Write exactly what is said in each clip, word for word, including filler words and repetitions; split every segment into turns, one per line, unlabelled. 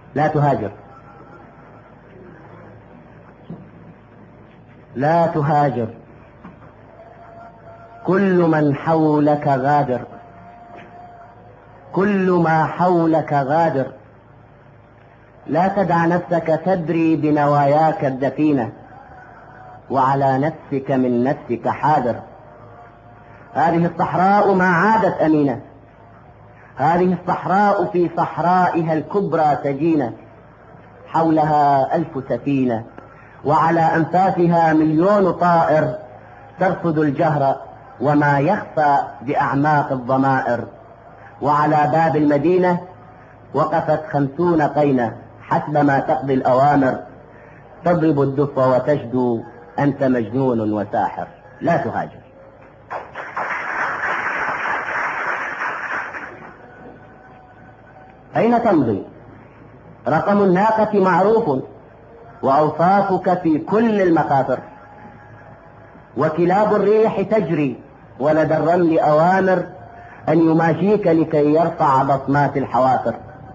لا تهاجر، لا تهاجر، كل من حولك غادر، كل ما حولك غادر، لا تدع نفسك تدري بنواياك الدفينة، وعلى نفسك من نفسك حاذر. هذه الصحراء ما عادت أمينة، هذه الصحراء في صحرائها الكبرى سجينة، حولها ألف سفينة، وعلى أنفاسها مليون طائر، ترصد الجهر وما يخفى بأعماق الضمائر. وعلى باب المدينة وقفت خمسون قينة، حسب ما تقضي الأوامر، تضرب الدف وتشدو أنت مجنون وساحر. لا تهاجر. أين تمضي؟ رقم الناقة معروف، وأوصافك في كل المخاطر، وكلاب الريح تجري، ولدى الرمل أوامر أن يماشيك لكي يرفع بصمات الحوافر.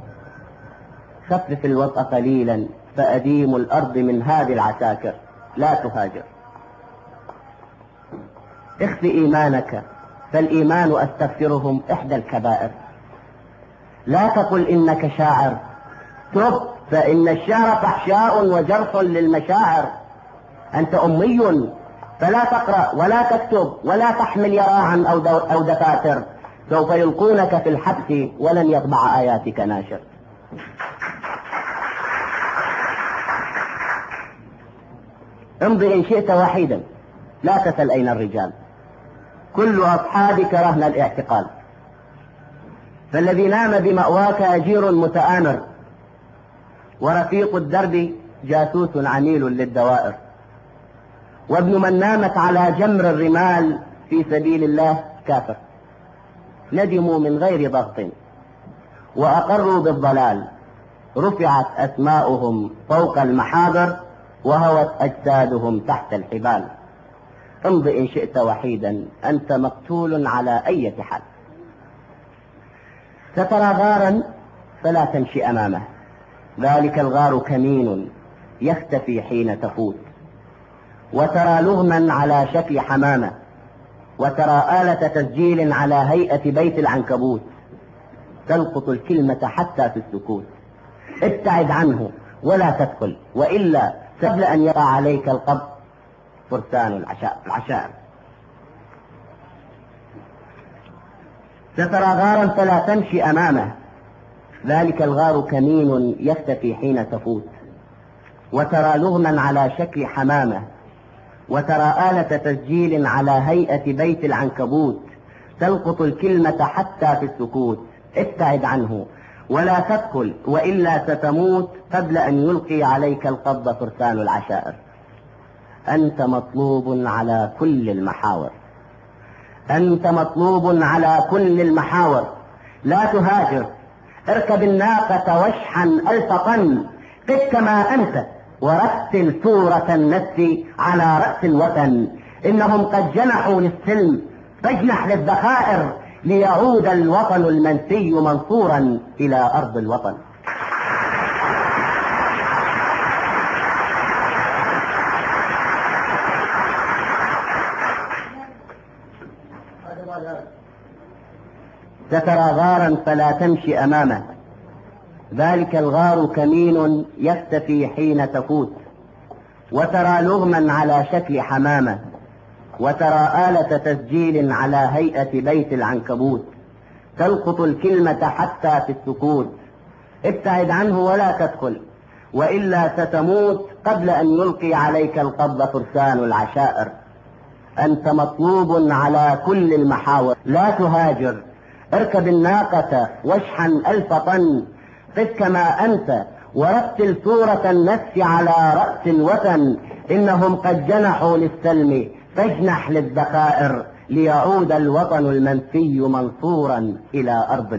خفف الوطأ قليلا فأديم الأرض من هذه العساكر. لا تهاجر. اخف إيمانك، فالإيمان أستغفرهم إحدى الكبائر. لا تقل إنك شاعر، تب، فإن الشعر فحشاء وجرح للمشاعر. أنت أمي فلا تقرأ ولا تكتب ولا تحمل يراعا أو, أو دفاتر، سوف يلقونك في الحبس ولن يطبع آياتك ناشر. امضي إن شئت وحيدا، لا تسل أين الرجال، كل أصحابك رهن الاعتقال. فالذي نام بمأواك أجير متآمر، ورفيق الدرب جاسوس عميل للدوائر. وابن من نامت على جمر الرمال في سبيل الله كافر. ندموا من غير ضغط وأقروا بالضلال، رفعت أسماؤهم فوق المحاضر، وهوت أجسادهم تحت الحبال. امض إن شئت وحيدا، أنت مقتول على أي حال. سترى غارا فلا تمشي أمامه، ذلك الغار كمين يختفي حين تفوت. وترى لغما على شكل حمامة، وترى آلة تسجيل على هيئة بيت العنكبوت، تلقط الكلمة حتى في السكوت. ابتعد عنه ولا تدخل، وإلا قبل أن يقع عليك القبض فرسان العشائر. سترى غارا فلا تمشي أمامه، ذلك الغار كمين يختفي حين تفوت. وترى لغما على شكل حمامة، وترى آلة تسجيل على هيئة بيت العنكبوت، تلقط الكلمة حتى في السكوت. ابتعد عنه ولا تدخل، وإلا ستموت قبل أن يلقي عليك القبض فرسان العشائر. أنت مطلوب على كل المحاور، أنت مطلوب على كل المحاور. لا تهاجر، اركب الناقة واشحن ألف طن، قف كما أنت ورتل سورة النفس على رأس الوطن. إنهم قد جنحوا للسلم، فاجنح للذخائر، ليعود الوطن المنسي منصورا إلى أرض الوطن. سترى غارا فلا تمشي أمامه، ذلك الغار كمين يختفي حين تفوت. وترى لغما على شكل حمامة، وترى آلة تسجيل على هيئة بيت العنكبوت، تلقط الكلمة حتى في السكوت. ابتعد عنه ولا تدخل، وإلا ستموت قبل أن يلقي عليك القبض فرسان العشائر. أنت مطلوب على كل المحاور. لا تهاجر، اركب الناقة واشحن ألف طن، قف كما أنت ورتل سورة النفس على رأس الوطن. إنهم قد جنحوا للسلم، فاجنح للذخائر، ليعود الوطن المنسي منصورا إلى أرض